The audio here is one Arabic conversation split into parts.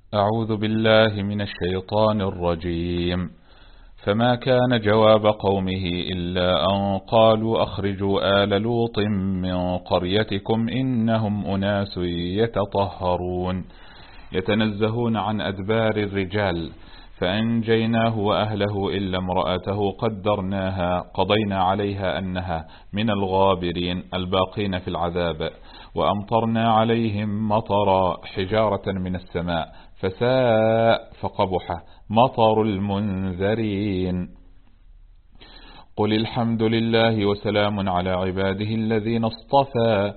أعوذ بالله من الشيطان الرجيم. فما كان جواب قومه إلا أن قالوا أخرجوا آل لوط من قريتكم إنهم أناس يتطهرون يتنزهون عن أدبار الرجال، فأنجيناه وأهله إلا امرأته قضينا عليها أنها من الغابرين الباقين في العذاب، وأمطرنا عليهم مطرا حجارة من السماء فساء فقبح مطر المنذرين. قل الحمد لله وسلام على عباده الذين اصطفى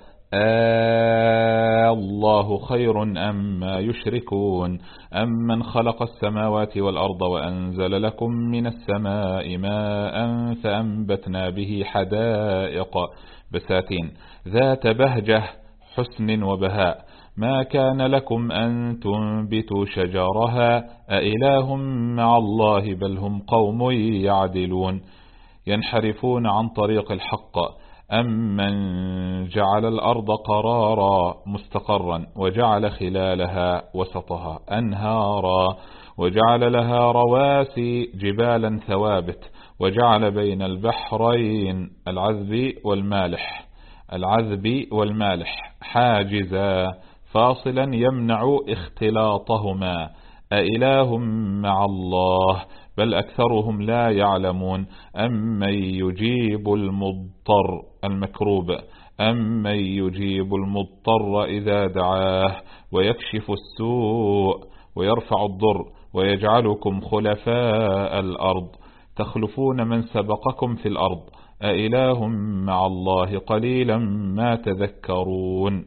الله خير أما يشركون أمن خلق السماوات والأرض وأنزل لكم من السماء ماء فأنبتنا به حدائق بساتين ذات بهجة حسن وبهاء ما كان لكم أن تنبتوا شجرها أإله مع الله بل هم قوم يعدلون ينحرفون عن طريق الحق. أمن جعل الأرض قرارا مستقرا وجعل خلالها وسطها أنهارا وجعل لها رواسي جبالا ثوابت وجعل بين البحرين العذب والمالح حاجزا فاصلا يمنع اختلاطهما أإله مع الله بل أكثرهم لا يعلمون. أمن يجيب المضطر إذا دعاه ويكشف السوء ويرفع الضر ويجعلكم خلفاء الأرض تخلفون من سبقكم في الأرض أإله مع الله قليلا ما تذكرون.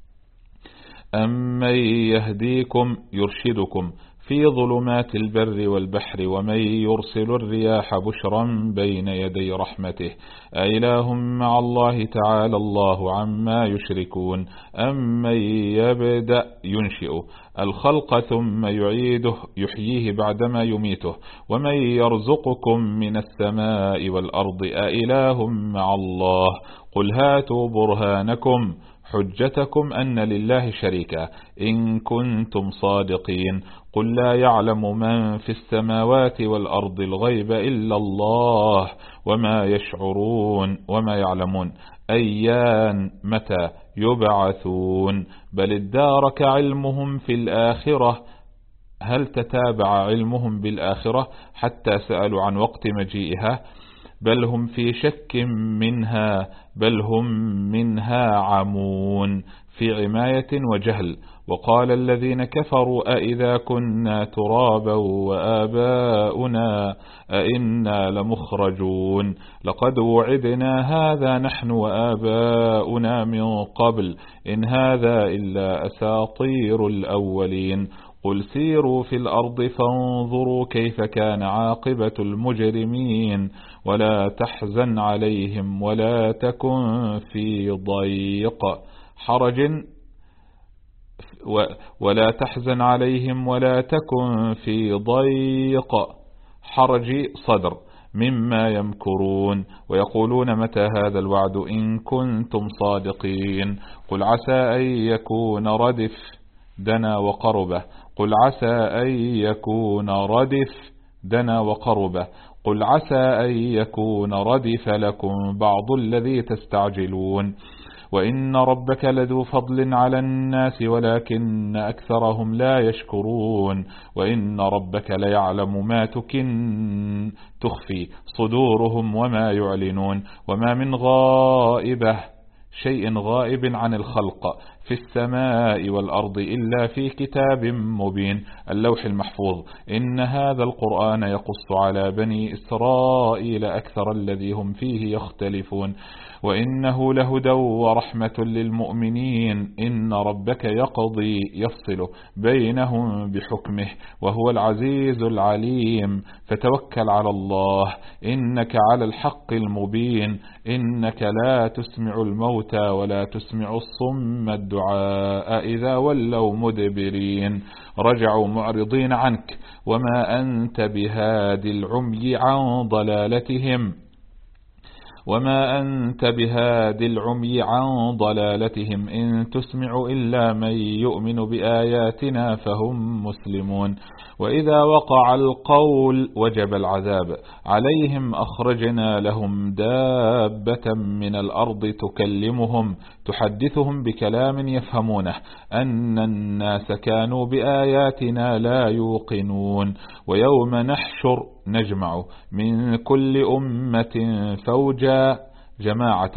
أمن يهديكم يرشدكم في ظلمات البر والبحر ومن يرسل الرياح بشرا بين يدي رحمته أإله مع الله تعالى الله عما يشركون. أمن يبدأ ينشئ الخلق ثم يعيده يحييه بعدما يميته ومن يرزقكم من السماء والأرض أإله مع الله قل هاتوا برهانكم حجتكم أن لله شريكا إن كنتم صادقين. قل لا يعلم من في السماوات والأرض الغيب إلا الله وما يشعرون وما يعلمون أيان متى يبعثون بل ادارك علمهم في الآخرة هل تتابع علمهم بالآخرة حتى سألوا عن وقت مجيئها بل هم في شك منها بل هم منها عمون في عماية وجهل. وقال الذين كفروا أئذا كنا ترابا وآباؤنا أئنا لمخرجون لقد وعدنا هذا نحن وآباؤنا من قبل إن هذا إلا أساطير الأولين. قل سيروا في الأرض فانظروا كيف كان عاقبة المجرمين ولا تحزن عليهم ولا تكن في ضيق حرج صدر مما يمكرون ويقولون متى هذا الوعد إن كنتم صادقين. قل عسى أن يكون ردف دنا وقربه قل عسى أن يكون ردف لكم بعض الذي تستعجلون وإن ربك لذو فضل على الناس ولكن أكثرهم لا يشكرون وإن ربك ليعلم ما تخفي صدورهم وما يعلنون وما من شيء غائب عن الخلق في السماء والأرض إلا في كتاب مبين اللوح المحفوظ. إن هذا القرآن يقص على بني إسرائيل أكثر الذي هم فيه يختلفون وإنه لهدى ورحمة للمؤمنين. إن ربك يفصل بينهم بحكمه وهو العزيز العليم. فتوكل على الله إنك على الحق المبين. إنك لا تسمع الموتى ولا تسمع الصم الدعاء إذا ولوا مدبرين رجعوا معرضين عنك وما أنت بهادي العمي عن ضلالتهم وما أنت بهاد العمي عن ضلالتهم إن تسمع إلا من يؤمن بآياتنا فهم مسلمون. وإذا وقع القول وجب العذاب عليهم أخرجنا لهم دابة من الأرض تكلمهم تحدثهم بكلام يفهمونه أن الناس كانوا بآياتنا لا يوقنون. ويوم نحشر نجمع من كل أمة فوجا جماعة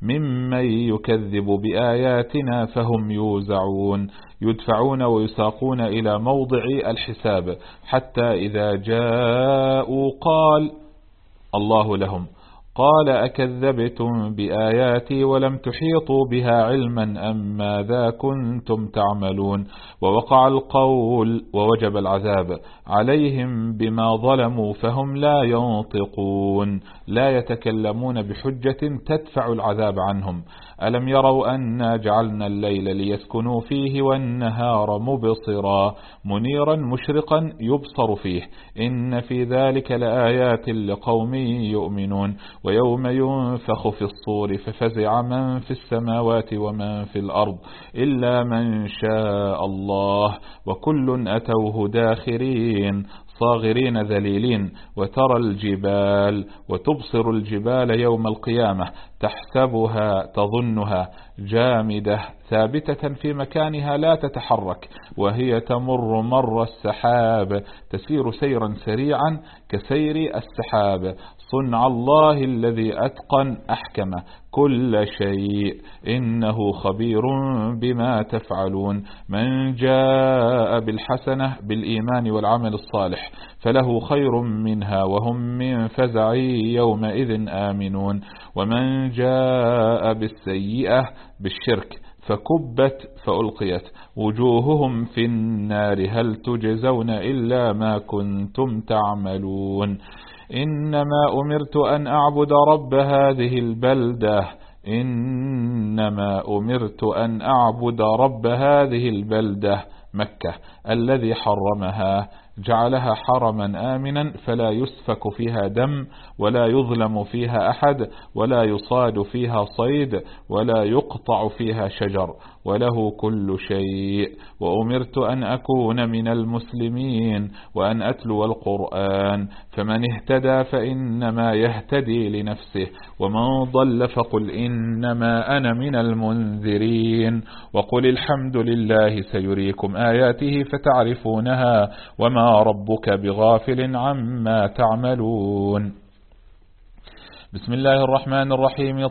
ممن يكذب بآياتنا فهم يوزعون. يدفعون ويساقون إلى موضع الحساب حتى إذا جاءوا قال الله لهم قال أكذبتم بآياتي ولم تحيطوا بها علما أم ماذا كنتم تعملون. ووقع القول ووجب العذاب عليهم بما ظلموا فهم لا ينطقون لا يتكلمون بحجة تدفع العذاب عنهم. ألم يروا أنا جعلنا الليل ليسكنوا فيه والنهار مبصرا منيرا مشرقا يبصر فيه إن في ذلك لآيات لقوم يؤمنون. ويوم ينفخ في الصور ففزع من في السماوات ومن في الأرض إلا من شاء الله وكل أتوه داخرين صاغرين ذليلين. وترى الجبال وتبصر الجبال يوم القيامة تحسبها تظنها جامدة ثابتة في مكانها لا تتحرك وهي تمر مر السحاب تسير سيرا سريعا كسير السحاب صنع الله الذي أتقن أحكم كل شيء إنه خبير بما تفعلون. من جاء بالحسنة بالإيمان والعمل الصالح فله خير منها وهم من فزع يومئذ آمنون. ومن جاء بالسيئة بالشرك فكبت فألقيت وجوههم في النار هل تجزون إلا ما كنتم تعملون. إنما أمرت أن أعبد رب هذه البلدة إنما أمرت أن أعبد رب هذه البلدة مكة الذي حرمها جعلها حرما آمنا فلا يسفك فيها دم ولا يظلم فيها أحد ولا يصاد فيها صيد ولا يقطع فيها شجر وله كل شيء. وأمرت أن أكون من المسلمين وأن أتلو القرآن فمن اهتدى فإنما يهتدي لنفسه ومن ضل فقل إنما أنا من المنذرين. وقل الحمد لله سيريكم آياته فتعرفونها وما ربك بغافل عما تعملون. بسم الله الرحمن الرحيم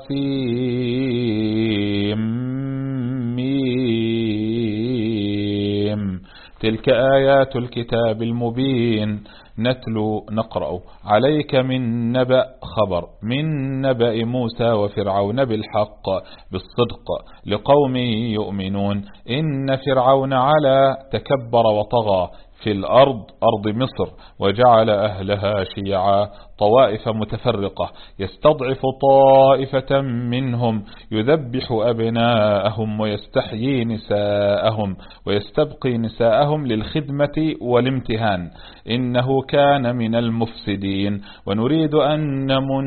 طاسيم تلك آيات الكتاب المبين نتلو نقرأ عليك من نبأ خبر من نبأ موسى وفرعون بالحق بالصدق لقوم يؤمنون. إن فرعون علا تكبر وطغى في الأرض أرض مصر وجعل أهلها شيعا طوائف متفرقة يستضعف طائفة منهم يذبح أبناءهم ويستحيي نساءهم ويستبقي نساءهم للخدمة والامتهان إنه كان من المفسدين. ونريد أن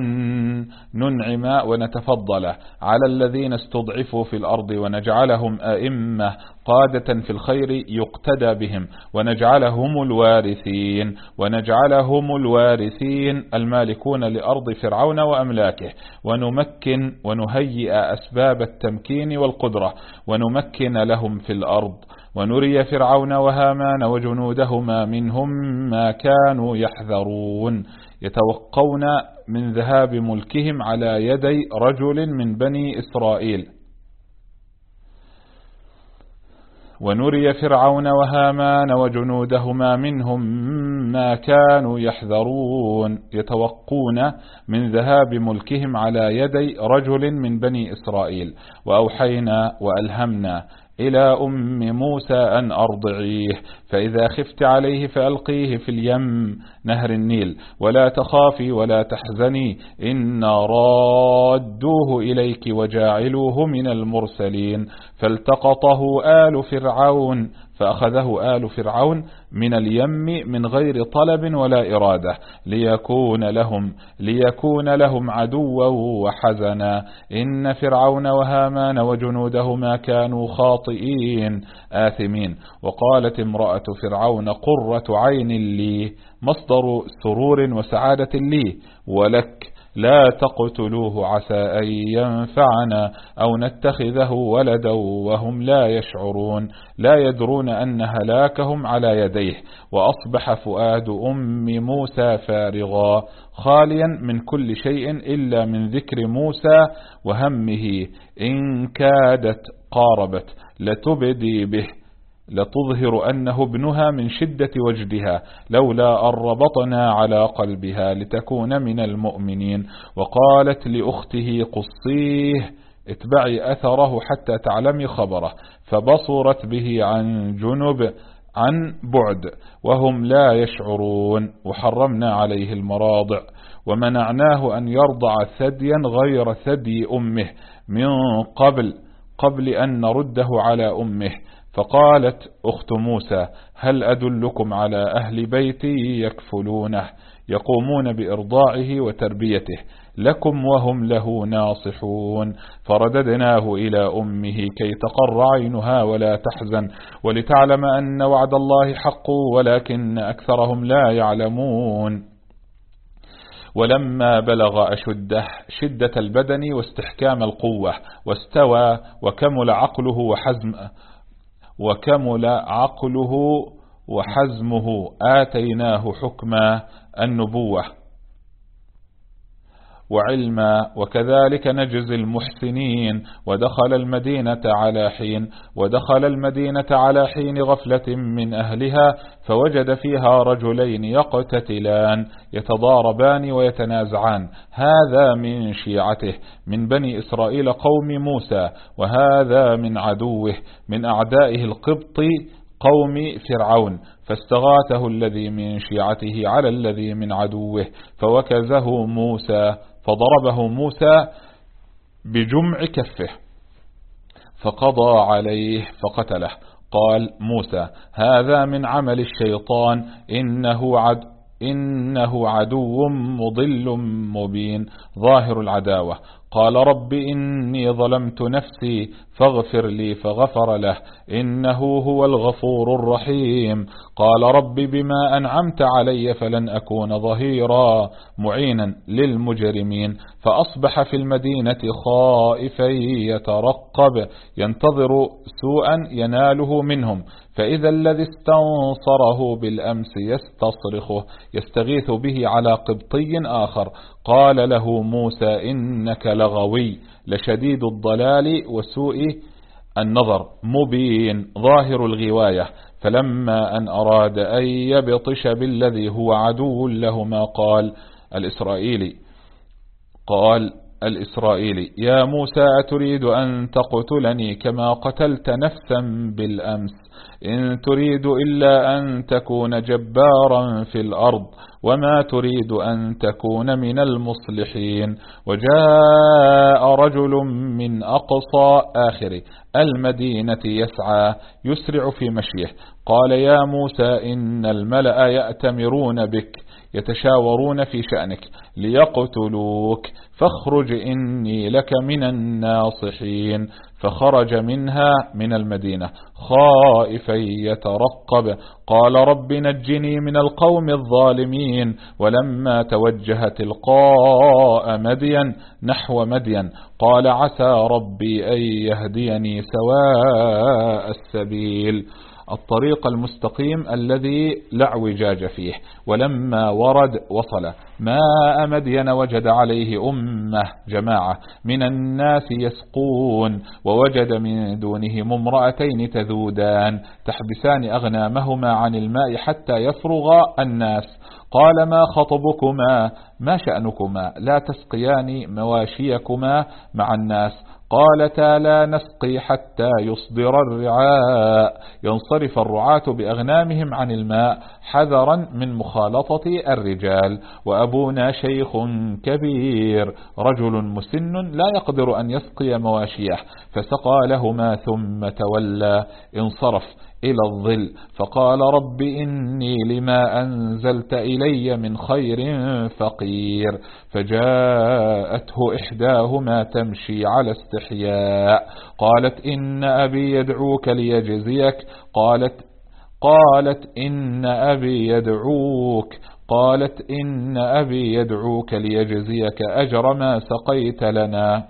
ننعم ونتفضل على الذين استضعفوا في الأرض ونجعلهم أئمة قادة في الخير يقتدى بهم ونجعلهم الوارثين المالكون لأرض فرعون وأملاكه ونمكن ونهيئ أسباب التمكين والقدرة ونمكن لهم في الأرض ونري فرعون وهامان وجنودهما منهم ما كانوا يحذرون يتوقون من ذهاب ملكهم على يدي رجل من بني إسرائيل. ونري فرعون وهامان وجنودهما منهم ما كانوا يحذرون يتوقون من ذهاب ملكهم على يدي رجل من بني إسرائيل. وأوحينا وألهمنا إلى أم موسى أن أرضعيه فإذا خفت عليه فألقيه في اليم نهر النيل ولا تخافي ولا تحزني إنا رادوه إليك وجاعلوه من المرسلين. فالتقطه آل فرعون فأخذه آل فرعون من اليم من غير طلب ولا إرادة ليكون لهم عدوا وحزنا. إن فرعون وهامان وجنودهما كانوا خاطئين آثمين. وقالت امرأة فرعون قرة عين لي، مصدر سرور وسعادة لي ولك، لا تقتلوه عسى أن ينفعنا أو نتخذه ولدا وهم لا يشعرون، لا يدرون أن هلاكهم على يديه. وأصبح فؤاد أم موسى فارغا خاليا من كل شيء إلا من ذكر موسى وهمه، إن كادت قاربت لتبدي به، لتظهر أنه ابنها من شدة وجدها، لولا أن ربطنا على قلبها لتكون من المؤمنين. وقالت لأخته قصيه اتبعي أثره حتى تعلمي خبره، فبصرت به عن بعد وهم لا يشعرون. وحرمنا عليه المراضع ومنعناه أن يرضع ثديا غير ثدي أمه من قبل أن نرده على أمه. فقالت أخت موسى هل أدلكم على أهل بيتي يكفلونه يقومون بإرضاعه وتربيته لكم وهم له ناصحون. فرددناه إلى أمه كي تقر عينها ولا تحزن ولتعلم أن وعد الله حق ولكن أكثرهم لا يعلمون. ولما بلغ أشده شدة البدن واستحكام القوة واستوى وكمل عقله وحزمه آتيناه حكما النبوة وعلما وكذلك نجزي المحسنين. ودخل المدينة على حين غفلة من أهلها فوجد فيها رجلين يقتتلان يتضاربان ويتنازعان، هذا من شيعته من بني إسرائيل قوم موسى، وهذا من عدوه من أعدائه القبط قوم فرعون، فاستغاثه الذي من شيعته على الذي من عدوه فوكزه موسى فضربه موسى بجمع كفه فقضى عليه فقتله. قال موسى هذا من عمل الشيطان إنه عدو مضل مبين ظاهر العداوة. قال رب إني ظلمت نفسي فاغفر لي فغفر له إنه هو الغفور الرحيم. قال رب بما أنعمت علي فلن أكون ظهيرا معينا للمجرمين. فأصبح في المدينة خائفا يترقب ينتظر سوءا يناله منهم، فإذا الذي استنصره بالأمس يستصرخه يستغيث به على قبطي آخر. قال له موسى إنك لغوي لشديد الضلال وسوء النظر مبين ظاهر الغواية. فلما أن أراد أن يبطش بالذي هو عدو لهما قال الإسرائيلي يا موسى أتريد أن تقتلني كما قتلت نفسا بالأمس؟ إن تريد إلا أن تكون جبارا في الأرض وما تريد أن تكون من المصلحين. وجاء رجل من أقصى آخر المدينة يسعى يسرع في مشيه قال يا موسى إن الملأ يأتمرون بك يتشاورون في شأنك ليقتلوك فاخرج إني لك من الناصحين. فخرج منها من المدينة خائفا يترقب قال رب نجني من القوم الظالمين. ولما توجه تلقاء مدين نحو مدين قال عسى ربي أن يهديني سواء السبيل الطريق المستقيم الذي لا اعوجاج فيه. ولما وصل ماء مدين وجد عليه جماعة من الناس يسقون ووجد من دونهم امرأتين تذودان تحبسان أغنامهما عن الماء حتى يفرغ الناس. قال ما خطبكما ما شأنكما لا تسقيان مواشيكما مع الناس؟ قالتا لا نسقي حتى يصدر الرعاء. ينصرف الرعاة بأغنامهم عن الماء حذرا من مخالطة الرجال. وأبونا شيخ كبير رجل مسن لا يقدر أن يسقي مواشيه، فسقى لهما ثم تولى انصرف إلى الظل، فقال رب إني لما أنزلت إلي من خير فقير. فجاءته إحداهما تمشي على استحياء قالت إن أبي يدعوك ليجزيك قالت إن أبي يدعوك ليجزيك أجر ما سقيت لنا.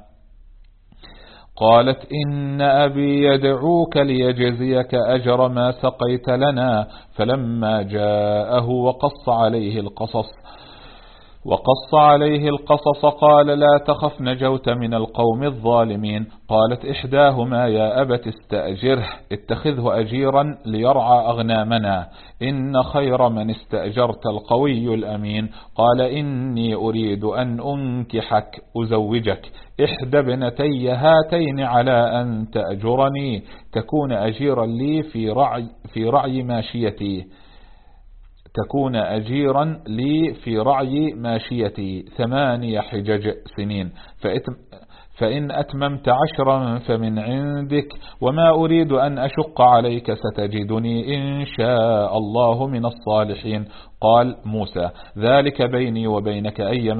فلما جاءه وقص عليه القصص قال لا تخف نجوت من القوم الظالمين. قالت إحداهما يا أبت استأجره اتخذه أجيرا ليرعى أغنامنا إن خير من استأجرت القوي الأمين. قال إني أريد أن أنكحك أزوجك إحدى ابنتي هاتين على أن تأجرني تكون أجيرا لي في رعي ماشيتي 8 حجج سنين فإن أتممت 10 فمن عندك وما أريد أن أشق عليك ستجدني إن شاء الله من الصالحين. قال موسى ذلك بيني وبينك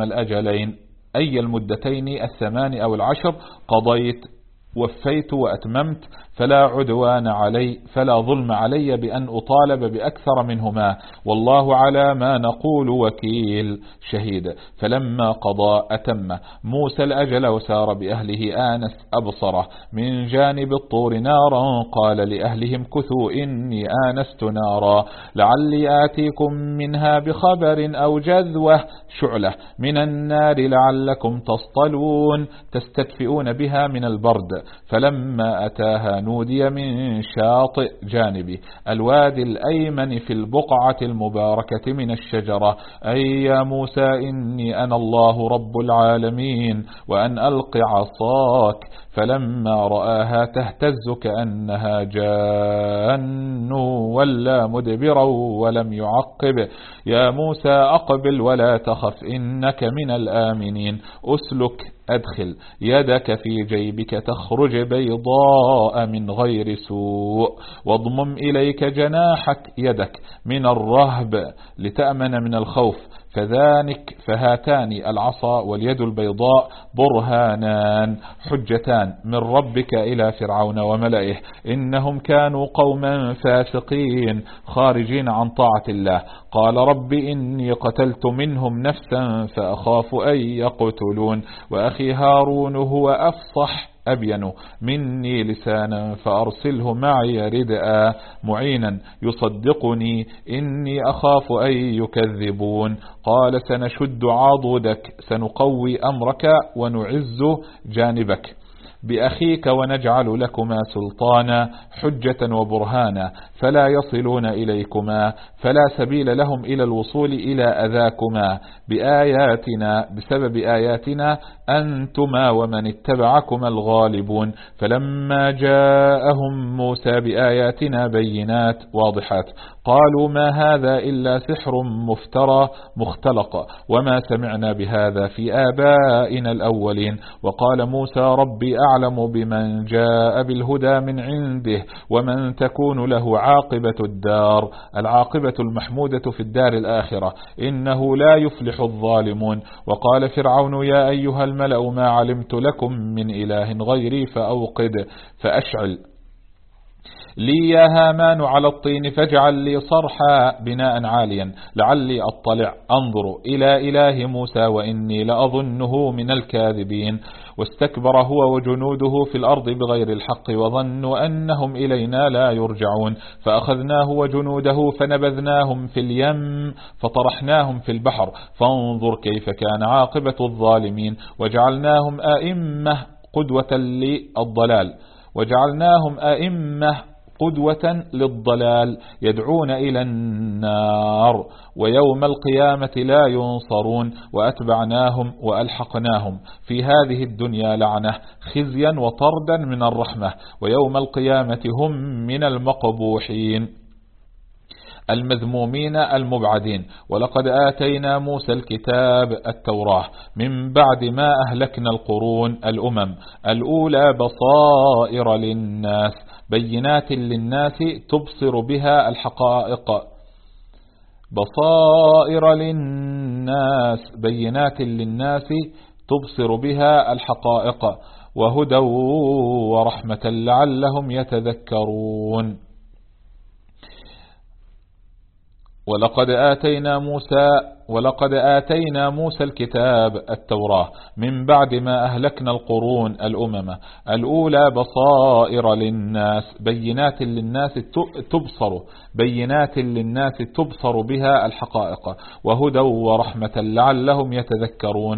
أي المدتين 8 أو 10 قضيت وفيت وأتممت فلا عدوان علي فلا ظلم علي بأن أطالب بأكثر منهما والله على ما نقول وكيل شهيد. فلما قضى أتم موسى الأجل وسار بأهله آنس أبصره من جانب الطور نارا قال لأهلهم كثوا إني آنست نارا لعلي آتيكم منها بخبر أو جذوة شعلة من النار لعلكم تصطلون تستدفئون بها من البرد. فلما أتاها نودي من شاطئ جانبه الوادي الأيمن في البقعة المباركة من الشجرة أي يا موسى إني أنا الله رب العالمين وأن ألق عصاك. فلما رآها تهتز كأنها جان ولا مدبرا ولم يعقب يا موسى أقبل ولا تخف إنك من الآمنين. أدخل يدك في جيبك تخرج بيضاء من غير سوء واضمم إليك جناحك يدك من الرهب لتأمن من الخوف فهاتان العصا واليد البيضاء برهانان حجتان من ربك إلى فرعون وملئه إنهم كانوا قوما فاسقين خارجين عن طاعة الله. قال رب إني قتلت منهم نفسا فأخاف أن يقتلون وأخي هارون هو أفصح أبين مني لسانا فأرسله معي ردءا معينا يصدقني إني أخاف أن يكذبون. قال سنشد عضدك سنقوي أمرك ونعز جانبك بأخيك ونجعل لكما سلطانا حجة وبرهانا فلا يصلون إليكما فلا سبيل لهم إلى الوصول إلى أذاكما بسبب آياتنا أنتما ومن اتبعكما الغالبون. فلما جاءهم موسى بآياتنا بينات واضحات قالوا ما هذا إلا سحر مفترى مختلق وما سمعنا بهذا في آبائنا الأولين. وقال موسى ربي أعلم بمن جاء بالهدى من عنده ومن تكون له عاقبة الدار العاقبة المحمودة في الدار الآخرة إنه لا يفلح الظالمون. وقال فرعون يا أيها الملأ ما علمت لكم من إله غيري فأشعل لي يا هامان على الطين فاجعل لي صرحا بناء عاليا لعلي أطلع أنظر إلى إله موسى وإني لأظنه من الكاذبين. واستكبر هو وجنوده في الأرض بغير الحق وظنوا أنهم إلينا لا يرجعون. فأخذناه وجنوده فنبذناهم في اليم فطرحناهم في البحر فانظر كيف كان عاقبة الظالمين. وجعلناهم أئمة قدوة للضلال يدعون إلى النار ويوم القيامة لا ينصرون. وأتبعناهم وألحقناهم في هذه الدنيا لعنة خزيا وطردا من الرحمة ويوم القيامة هم من المقبوحين المذمومين المبعدين. ولقد آتينا موسى الكتاب التوراة من بعد ما أهلكنا القرون الأمم الأولى بصائر للناس بينات للناس تبصر بها الحقائق. بصائر للناس بينات للناس تبصر بها الحقائق وهدى ورحمة لعلهم يتذكرون. ولقد آتينا موسى الكتاب التوراة من بعد ما أهلكنا القرون الأمم الأولى بصائر للناس بينات للناس تبصر بها الحقائق وهدى ورحمة لعلهم يتذكرون.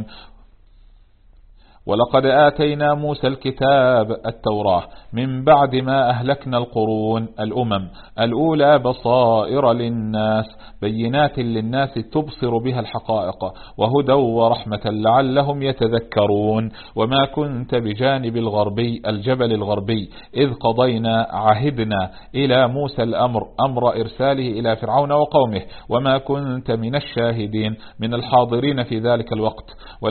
ولقد آتينا موسى الكتاب التوراة من بعد ما أهلكنا القرون الأمم الأولى بصائر للناس بينات للناس تبصر بها الحقائق وهدى ورحمة لعلهم يتذكرون. وما كنت بجانب الجبل الغربي إذ عهدنا إلى موسى أمر إرساله إلى فرعون وقومه وما كنت من الشاهدين من الحاضرين في ذلك الوقت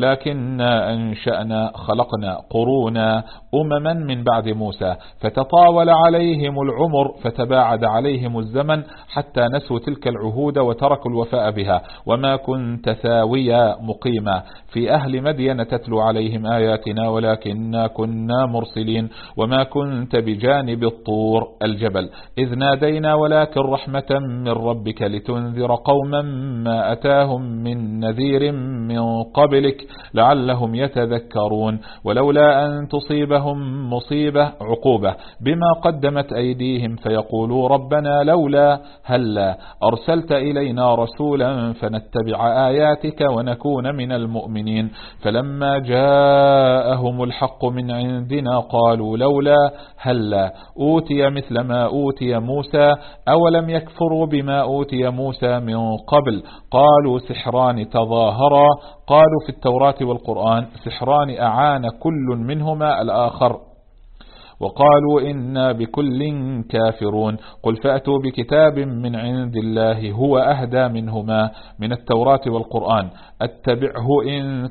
ولكن خلقنا قرونا أمما من بعد موسى فتطاول عليهم العمر فتباعد عليهم الزمن حتى نسوا تلك العهود وتركوا الوفاء بها. وما كنت ثاويا مقيما في أهل مدين تتلو عليهم آياتنا ولكننا كنا مرسلين. وما كنت بجانب الطور الجبل إذ نادينا ولكن رحمة من ربك لتنذر قوما ما أتاهم من نذير من قبلك لعلهم يتذكرون. ولولا أن تصيبهم مصيبة عقوبة بما قدمت أيديهم فيقولوا ربنا لولا هلا أرسلت إلينا رسولا فنتبع آياتك ونكون من المؤمنين. فلما جاءهم الحق من عندنا قالوا لولا هلا أوتي مثل ما أوتي موسى أولم يكفروا بما أوتي موسى من قبل قالوا سحران تظاهرا قالوا في التوراة والقرآن سحران أعان كل منهما الآخر وقالوا إنا بكل كافرون. قل فأتوا بكتاب من عند الله هو أهدى منهما من التوراة والقرآن اتبعه إن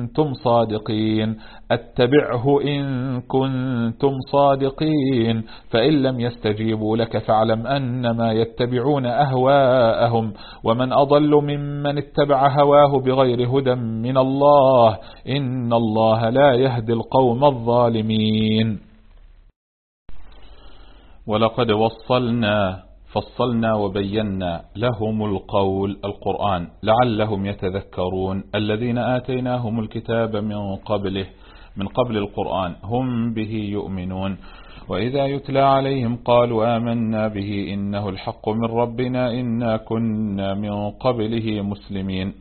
كنتم صادقين فإن لم يستجيبوا لك فاعلم أنما يتبعون أهواءهم ومن أضل ممن اتبع هواه بغير هدى من الله إن الله لا يهدي القوم الظالمين. ولقد فصلنا وبينا لهم القرآن لعلهم يتذكرون. الذين آتيناهم الكتاب من قبل القرآن هم به يؤمنون وإذا يتلى عليهم قالوا آمنا به إنه الحق من ربنا إنا كنا من قبله مسلمين.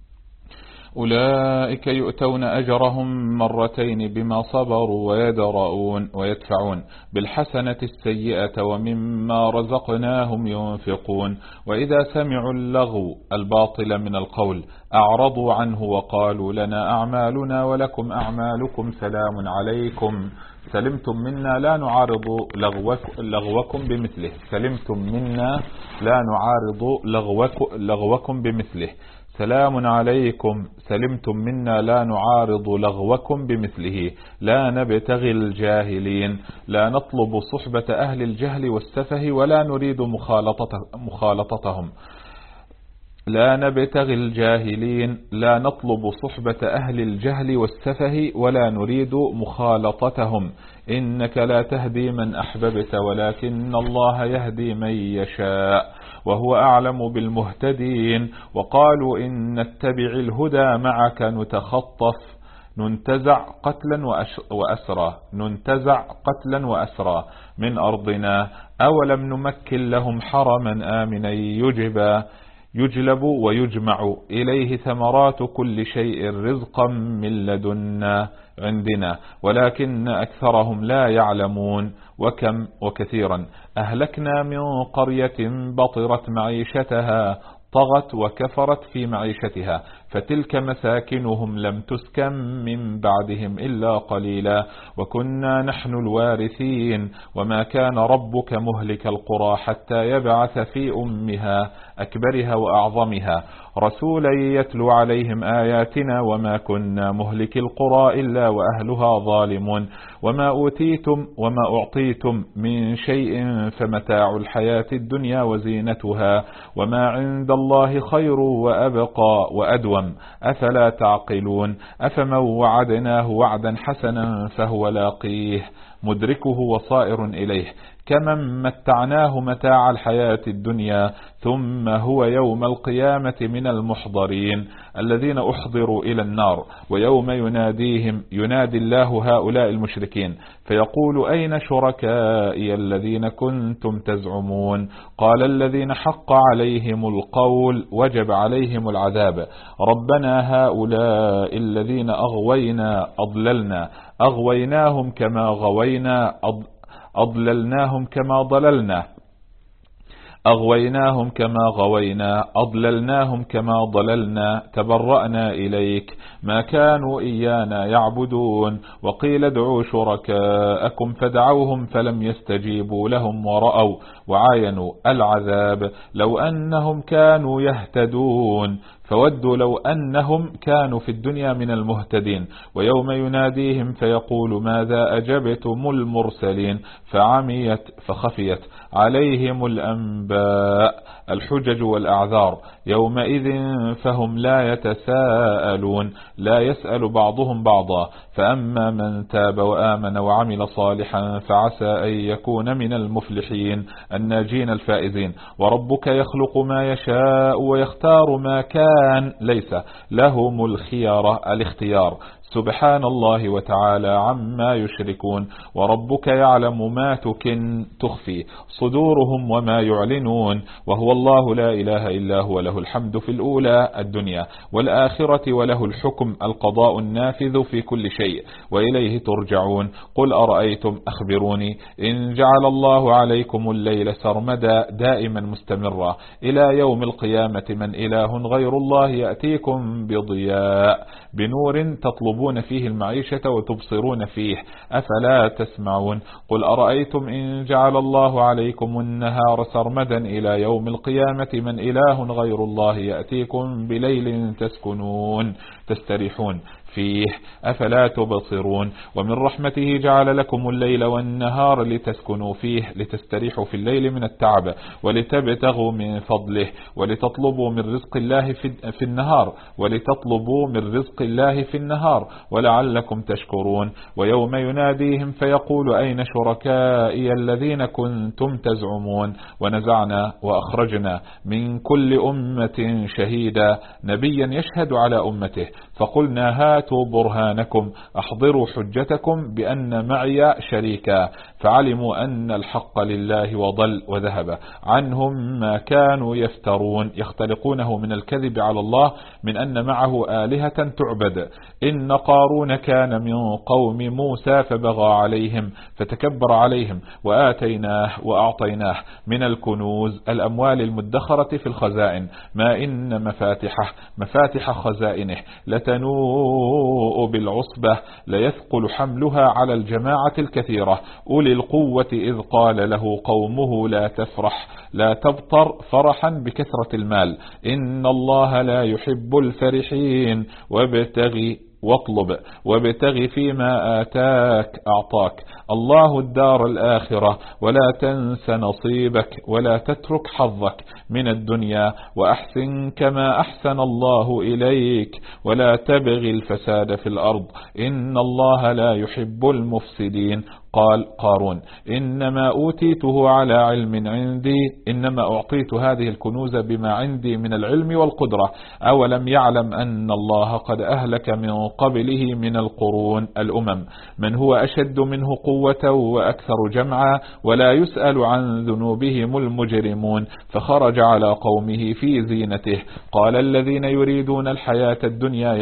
أولئك يؤتون أجرهم مرتين بما صبروا ويدفعون بالحسنة السيئة ومما رزقناهم ينفقون. وإذا سمعوا اللغو الباطل من القول أعرضوا عنه وقالوا لنا أعمالنا ولكم أعمالكم سلام عليكم سلمتم منا لا نعارض لغوكم بمثله لغوكم بمثله سلام عليكم سلمتم منا لا نعارض لغوكم بمثله لا نبتغي الجاهلين لا نطلب صحبة أهل الجهل والسفه ولا نريد مخالطتهم لا نبتغي الجاهلين لا نطلب صحبة أهل الجهل والسفه ولا نريد مخالطتهم إنك لا تهدي من أحببت ولكن الله يهدي من يشاء وهو أعلم بالمهتدين. وقالوا إن نتبع الهدى معك ننتزع قتلا وأسرى من أرضنا أولم نمكن لهم حرما آمنا يجلب ويجمع إليه ثمرات كل شيء رزقا من لدنا عندنا ولكن أكثرهم لا يعلمون. وكم وكثيرا أهلكنا من قرية بطرت معيشتها طغت وكفرت في معيشتها فتلك مساكنهم لم تسكن من بعدهم إلا قليلا وكنا نحن الوارثين. وما كان ربك مهلك القرى حتى يبعث في أمها أكبرها وأعظمها رسولا يتلو عليهم آياتنا وما كنا مهلك القرى إلا وأهلها ظالمون وما أعطيتم من شيء فمتاع الحياة الدنيا وزينتها وما عند الله خير وأبقى وأدوم أفلا تعقلون أفمن وعدناه وعدا حسنا فهو لاقيه مدركه وصائر إليه كمن متعناه متاع الحياة الدنيا ثم هو يوم القيامة من المحضرين الذين أحضروا إلى النار ويوم ينادي الله هؤلاء المشركين فيقول أين شركائي الذين كنتم تزعمون قال الذين حق عليهم القول وجب عليهم العذاب ربنا هؤلاء الذين أغويناهم كما غوينا أضللناهم كما ضللنا أضللناهم كما ضللنا تبرأنا إليك ما كانوا إيانا يعبدون وقيل ادعوا شركاءكم فدعوهم فلم يستجيبوا لهم ورأوا وعاينوا العذاب لو أنهم كانوا يهتدون فودوا لو أنهم كانوا في الدنيا من المهتدين ويوم يناديهم فيقول ماذا أجبتم المرسلين فعميت فخفيت عليهم الأنباء الحجج والأعذار يومئذ فهم لا يتساءلون لا يسأل بعضهم بعضا فأما من تاب وآمن وعمل صالحا فعسى أن يكون من المفلحين الناجين الفائزين وربك يخلق ما يشاء ويختار ما كان ليس لهم الاختيار سبحان الله وتعالى عما يشركون وربك يعلم ما تخفي صدورهم وما يعلنون وهو الله لا إله إلا هو له الحمد في الأولى الدنيا والآخرة وله الحكم القضاء النافذ في كل شيء وإليه ترجعون قل أرأيتم أخبروني إن جعل الله عليكم الليل سرمدا دائما مستمرا إلى يوم القيامة من إله غير الله يأتيكم بضياء بنور تطلبون فيه المعيشة وتبصرون فيه أفلا تسمعون قل أرأيتم إن جعل الله عليكم النهار سرمدا إلى يوم القيامة من إله غير الله يأتيكم بليل تستريحون فيه أفلا تبصرون ومن رحمته جعل لكم الليل والنهار لتسكنوا فيه لتستريحوا في الليل من التعب ولتبتغوا من فضله ولتطلبوا من رزق الله في النهار ولعلكم تشكرون ويوم يناديهم فيقول أين شركائي الذين كنتم تزعمون ونزعنا وأخرجنا من كل أمة شهيدا نبيا يشهد على أمته فقلنا هاتوا برهانكم أحضروا حجتكم بأن معي شريكا فعلموا أن الحق لله وضل وذهب عنهم ما كانوا يفترون يختلقونه من الكذب على الله من أن معه آلهة تعبد إن قارون كان من قوم موسى فبغى عليهم فتكبر عليهم وأعطيناه من الكنوز الأموال المدخرة في الخزائن ما إن مفاتح خزائنه لتنوء بالعصبة ليثقل حملها على الجماعة الكثيرة أولي القوة إذ قال له قومه لا تبطر فرحا بكثرة المال إن الله لا يحب الفرحين وابتغ فيما أعطاك الله الدار الآخرة ولا تنس نصيبك ولا تترك حظك من الدنيا وأحسن كما أحسن الله إليك ولا تبغي الفساد في الأرض إن الله لا يحب المفسدين قال قارون إنما أوتيته على علم عندي إنما أعطيت هذه الكنوز بما عندي من العلم والقدرة أولم يعلم أن الله قد أهلك من قبله من القرون الأمم من هو أشد منه قوة وأكثر جمعا ولا يسأل عن ذنوبهم المجرمون فخرج على قومه في زينته قال الذين يريدون الحياة الدنيا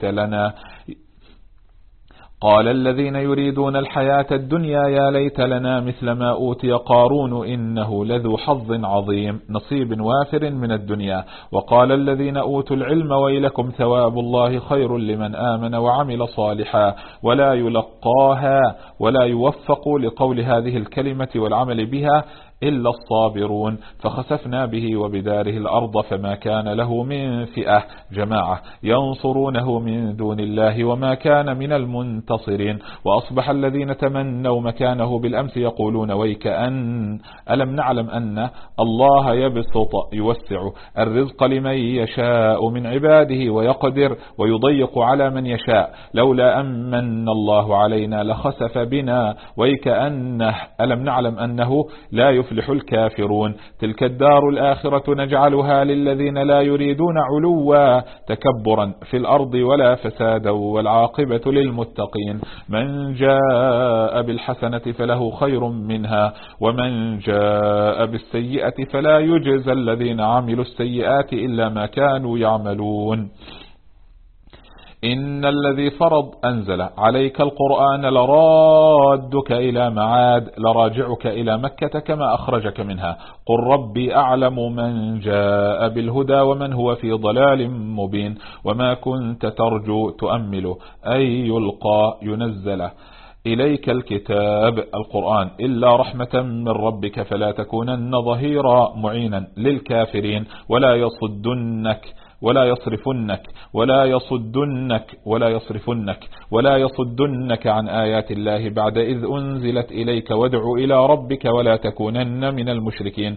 يا ليت لنا مثل ما أوتي قارون إنه لذو حظ عظيم نصيب وافر من الدنيا وقال الذين أوتوا العلم ويلكم ثواب الله خير لمن آمن وعمل صالحا ولا يوفق لقول هذه الكلمة والعمل بها إلا الصابرون. فخسفنا به وبداره الأرض فما كان له من فئة جماعة ينصرونه من دون الله وما كان من المنتصرين. وأصبح الذين تمنوا مكانه بالأمس يقولون ويك ألم نعلم أن الله يوسع الرزق لمن يشاء من عباده ويقدر ويضيق على من يشاء لولا أمن الله علينا لخسف بنا ويك ألم نعلم أنه لا يفلح الكافرون. تلك الدار الآخرة نجعلها للذين لا يريدون علوا تكبرا في الأرض ولا فسادا والعاقبة للمتقين. من جاء بالحسنة فله خير منها ومن جاء بالسيئة فلا يجزى الذين عملوا السيئات إلا ما كانوا يعملون. إن الذي أنزل عليك القرآن لرادك إلى معاد لراجعك إلى مكة كما أخرجك منها قل ربي أعلم من جاء بالهدى ومن هو في ضلال مبين. وما كنت ترجو تؤمل أن ينزل إليك الكتاب القرآن إلا رحمة من ربك فلا تكونن ظهيرا معينا للكافرين ولا يصدنك عن آيات الله بعد إذ أنزلت إليك وادع إلى ربك ولا تكونن من المشركين.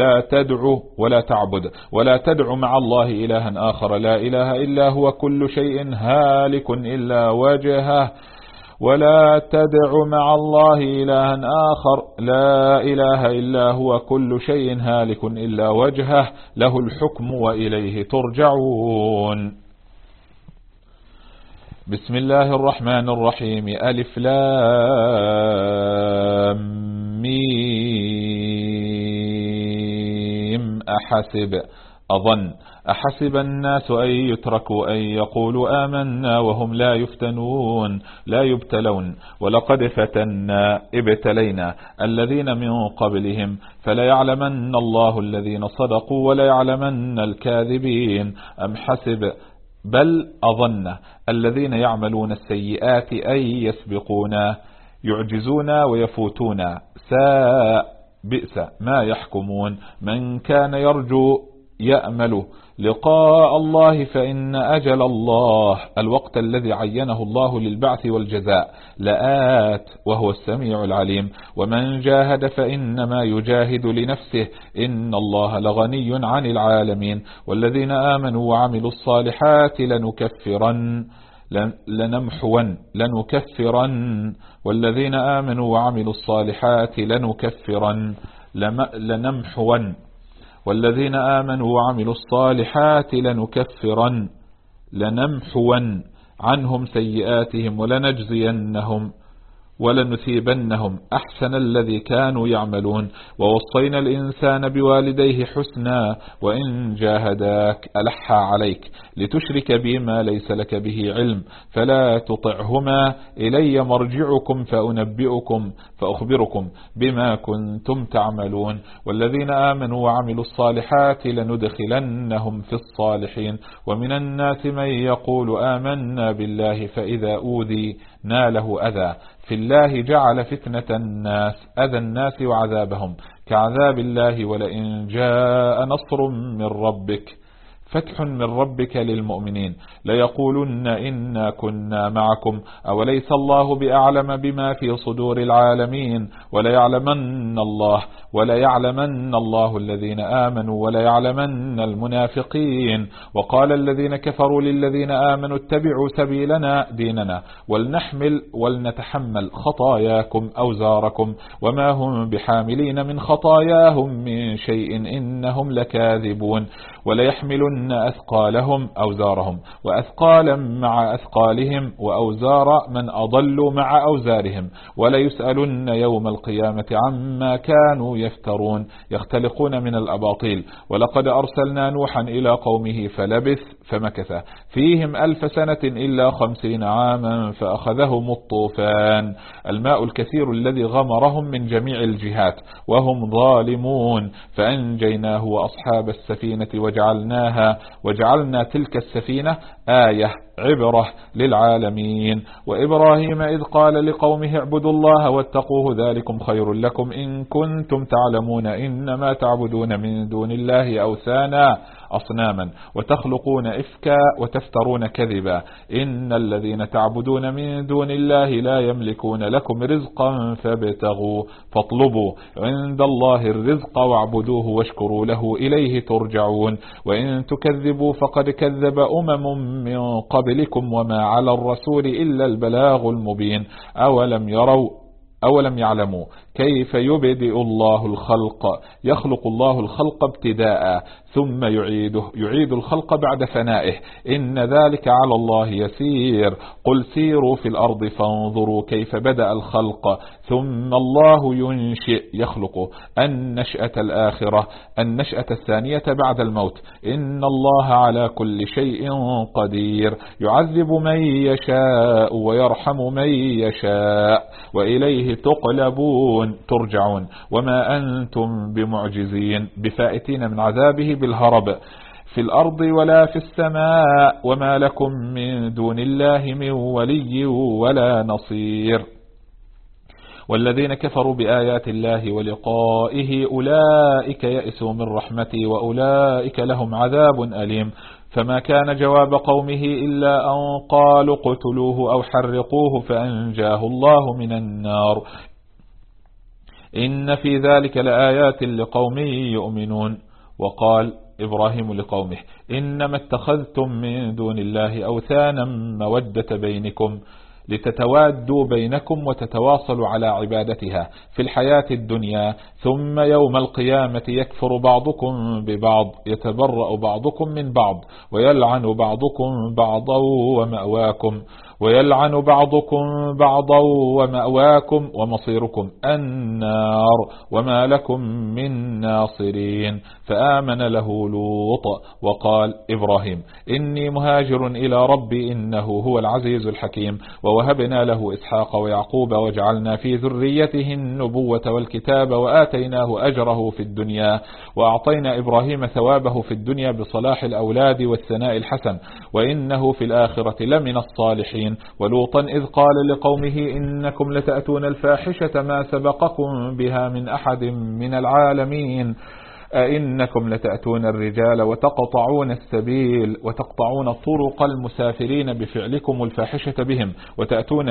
ولا تدع مع الله إلها آخر لا إله إلا هو كل شيء هالك إلا وجهه. ولا تدع مع الله إلها آخر لا إله إلا هو كل شيء هالك إلا وجهه له الحكم وإليه ترجعون. بسم الله الرحمن الرحيم ألف لام ميم أحسب الناس أن يتركوا أن يقولوا آمنا وهم لا يبتلون ولقد ابتلينا الذين من قبلهم فلا يعلمن الله الذين صدقوا ولا يعلمن الكاذبين. أم حسب بل أظن الذين يعملون السيئات أن يسبقونا يعجزونا ويفوتونا بئس ما يحكمون. من كان يأمل لقاء الله فإن أجل الله الوقت الذي عينه الله للبعث والجزاء لآت وهو السميع العليم. ومن جاهد فإنما يجاهد لنفسه إن الله لغني عن العالمين. والذين آمنوا وعملوا الصالحات والذين آمنوا وعملوا الصالحات لنمحون عنهم سيئاتهم ولنثيبنهم أحسن الذي كانوا يعملون. ووصينا الإنسان بوالديه حسنا وإن جاهداك ألحى عليك لتشرك بما ليس لك به علم فلا تطعهما إلي مرجعكم فأخبركم بما كنتم تعملون. والذين آمنوا وعملوا الصالحات لندخلنهم في الصالحين. ومن الناس من يقول آمنا بالله فإذا أوذي ناله أذى في الله جعل فتنة الناس أذى الناس وعذابهم كعذاب الله. ولئن جاء نصر من ربك فتح من ربك للمؤمنين ليقولن إنا كنا معكم أوليس الله بأعلم بما في صدور العالمين. وليعلمن الله الذين آمنوا وليعلمن المنافقين. وقال الذين كفروا للذين آمنوا اتبعوا سبيلنا ديننا ولنتحمل خطاياكم أوزاركم وما هم بحاملين من خطاياهم من شيء إنهم لكاذبون. وليحملن أثقالهم أوزارهم وأثقالا مع أثقالهم وأوزار من أضلوا مع أوزارهم وليسألن يوم القيامة عما كانوا يفترون يختلقون من الأباطيل. ولقد أرسلنا نوحا إلى قومه فمكث فيهم 1000 سنة إلا 50 عاما فأخذهم الطوفان الماء الكثير الذي غمرهم من جميع الجهات وهم ظالمون فأنجيناه وأصحاب السفينة وجعلناها منها وجعلنا تلك السفينة آية عبرة للعالمين. وإبراهيم إذ قال لقومه اعبدوا الله واتقوه ذلكم خير لكم إن كنتم تعلمون إنما تعبدون من دون الله أصناما وتخلقون إفكا وتفترون كذبا إن الذين تعبدون من دون الله لا يملكون لكم رزقا فاطلبوا عند الله الرزق واعبدوه واشكروا له إليه ترجعون. وإن تكذبوا فقد كذب من قبلكم وما على الرسول إلا البلاغ المبين. أولم يعلموا كيف يبدئ الله الخلق يخلق الله الخلق ابتداء ثم يعيد الخلق بعد فنائه إن ذلك على الله يسير. قل سيروا في الأرض فانظروا كيف بدأ الخلق ثم الله يخلق النشأة الثانية بعد الموت إن الله على كل شيء قدير يعذب من يشاء ويرحم من يشاء وإليه ترجعون وما أنتم بمعجزين بفائتين من عذابه بالهرب في الأرض ولا في السماء وما لكم من دون الله من ولي ولا نصير. والذين كفروا بآيات الله ولقائه أولئك يئسوا من رحمتي وأولئك لهم عذاب أليم. فما كان جواب قومه إلا أن قالوا اقتلوه أو حرقوه فأنجاه الله من النار إن في ذلك لآيات لقوم يؤمنون. وقال إبراهيم لقومه إنما اتخذتم من دون الله أوثانا مودة بينكم لتتوادوا بينكم وتتواصلوا على عبادتها في الحياة الدنيا ثم يوم القيامة يكفر بعضكم ببعض يتبرأ بعضكم من بعض ويلعن بعضا ومأواكم ومصيركم النار وما لكم من ناصرين. فآمن له لوط وقال إبراهيم إني مهاجر إلى ربي إنه هو العزيز الحكيم. ووهبنا له إسحاق ويعقوب وجعلنا في ذريته النبوة والكتاب وآتيناه أجره في الدنيا وأعطينا إبراهيم ثوابه في الدنيا بصلاح الأولاد والثناء الحسن وإنه في الآخرة لمن الصالحين. ولوطا إذ قال لقومه إنكم لتأتون الفاحشة ما سبقكم بها من أحد من العالمين أئنكم لتأتون الرجال وتقطعون السبيل وتقطعون طرق المسافرين بفعلكم الفاحشة بهم وتأتون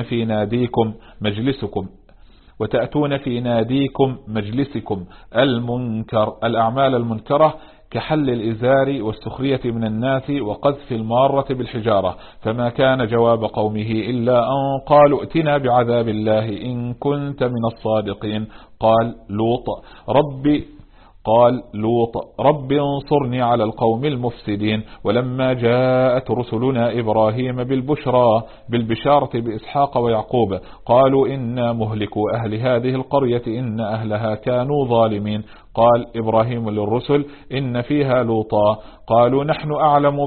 في ناديكم مجلسكم المنكر الأعمال المنكرة كحل الإزار والسخرية من الناس وقذف المارة بالحجارة. فما كان جواب قومه إلا أن قالوا ائتنا بعذاب الله إن كنت من الصادقين. قال لوط رب انصرني على القوم المفسدين. ولما جاءت رسلنا إبراهيم بالبشارة بإسحاق ويعقوب قالوا إنا مهلكو أهل هذه القرية إن أهلها كانوا ظالمين. قال إبراهيم للرسل إن فيها لوطا قالوا نحن أعلم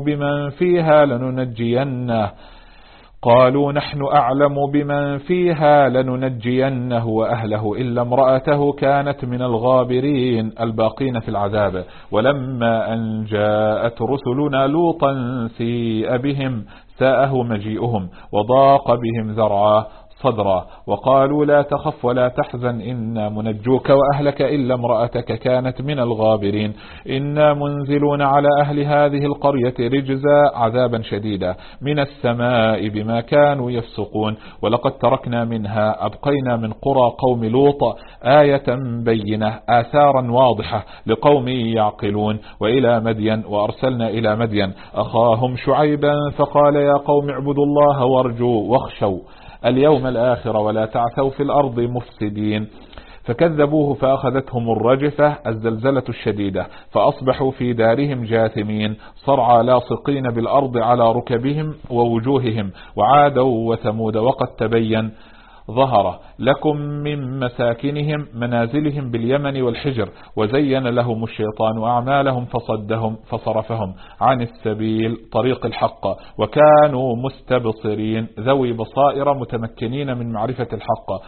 بمن فيها لننجينه وأهله إلا امرأته كانت من الغابرين الباقين في العذاب. ولما أن جاءت رسلنا لوطا سيء بهم ساءه مجيئهم وضاق بهم صدرا وقالوا لا تخف ولا تحزن إنا منجوك وأهلك إلا امرأتك كانت من الغابرين إنا منزلون على أهل هذه القرية رجزا عذابا شديدا من السماء بما كانوا يفسقون. ولقد تركنا منها أبقينا من قرى قوم لوط آية بينة آثارا واضحة لقوم يعقلون. وأرسلنا إلى مدين أخاهم شعيبا فقال يا قوم اعبدوا الله وارجوا واخشوا اليوم الآخر ولا تعثوا في الأرض مفسدين. فكذبوه فأخذتهم الرجفة الزلزلة الشديدة فأصبحوا في دارهم جاثمين صرعى لاصقين بالأرض على ركبهم ووجوههم. وعادا وثمود وقد تبين ظهر لكم من مساكنهم منازلهم باليمن والحجر، وزين لهم الشيطان أعمالهم فصرفهم عن السبيل طريق الحق، وكانوا مستبصرين ذوي بصائر متمكنين من معرفة الحق.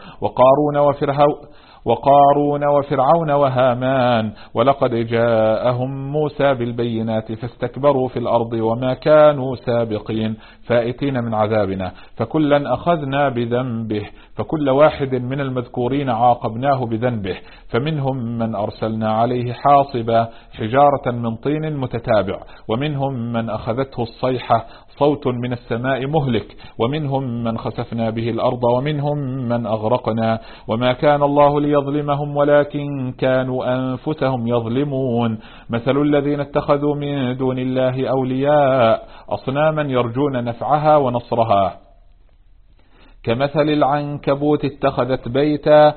وقارون وفرعون وهامان، ولقد جاءهم موسى بالبينات فاستكبروا في الأرض وما كانوا سابقين فائتين من عذابنا، فكلا أخذنا بذنبه، فكل واحد من المذكورين عاقبناه بذنبه، فمنهم من أرسلنا عليه حاصبا حجارة من طين متتابع، ومنهم من أخذته الصيحة صوت من السماء مهلك، ومنهم من خسفنا به الأرض، ومنهم من أغرقنا، وما كان الله ليظلمهم ولكن كانوا أنفسهم يظلمون. مثل الذين اتخذوا من دون الله أولياء أصناما يرجون نفعها ونصرها، كمثل العنكبوت اتخذت بيتا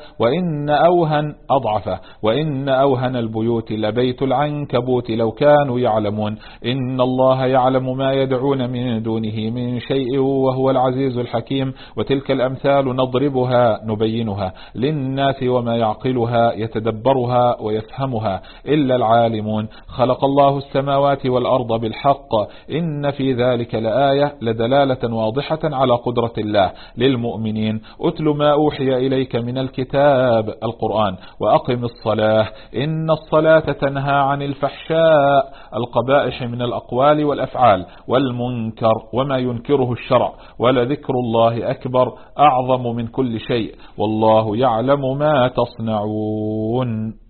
وإن أوهن البيوت لبيت العنكبوت لو كانوا يعلمون. إن الله يعلم ما يدعون من دونه من شيء وهو العزيز الحكيم. وتلك الأمثال نبينها للناس وما يعقلها يتدبرها ويفهمها إلا العالمون. خلق الله السماوات والأرض بالحق، إن في ذلك لآية لدلالة واضحة على قدرة الله للمؤمنين. أتل ما أوحي إليك من الكتاب القرآن وأقم الصلاة، إن الصلاة تنهى عن الفحشاء القبائح من الأقوال والأفعال والمنكر وما ينكره الشرع، ولذكر الله أكبر أعظم من كل شيء، والله يعلم ما تصنعون.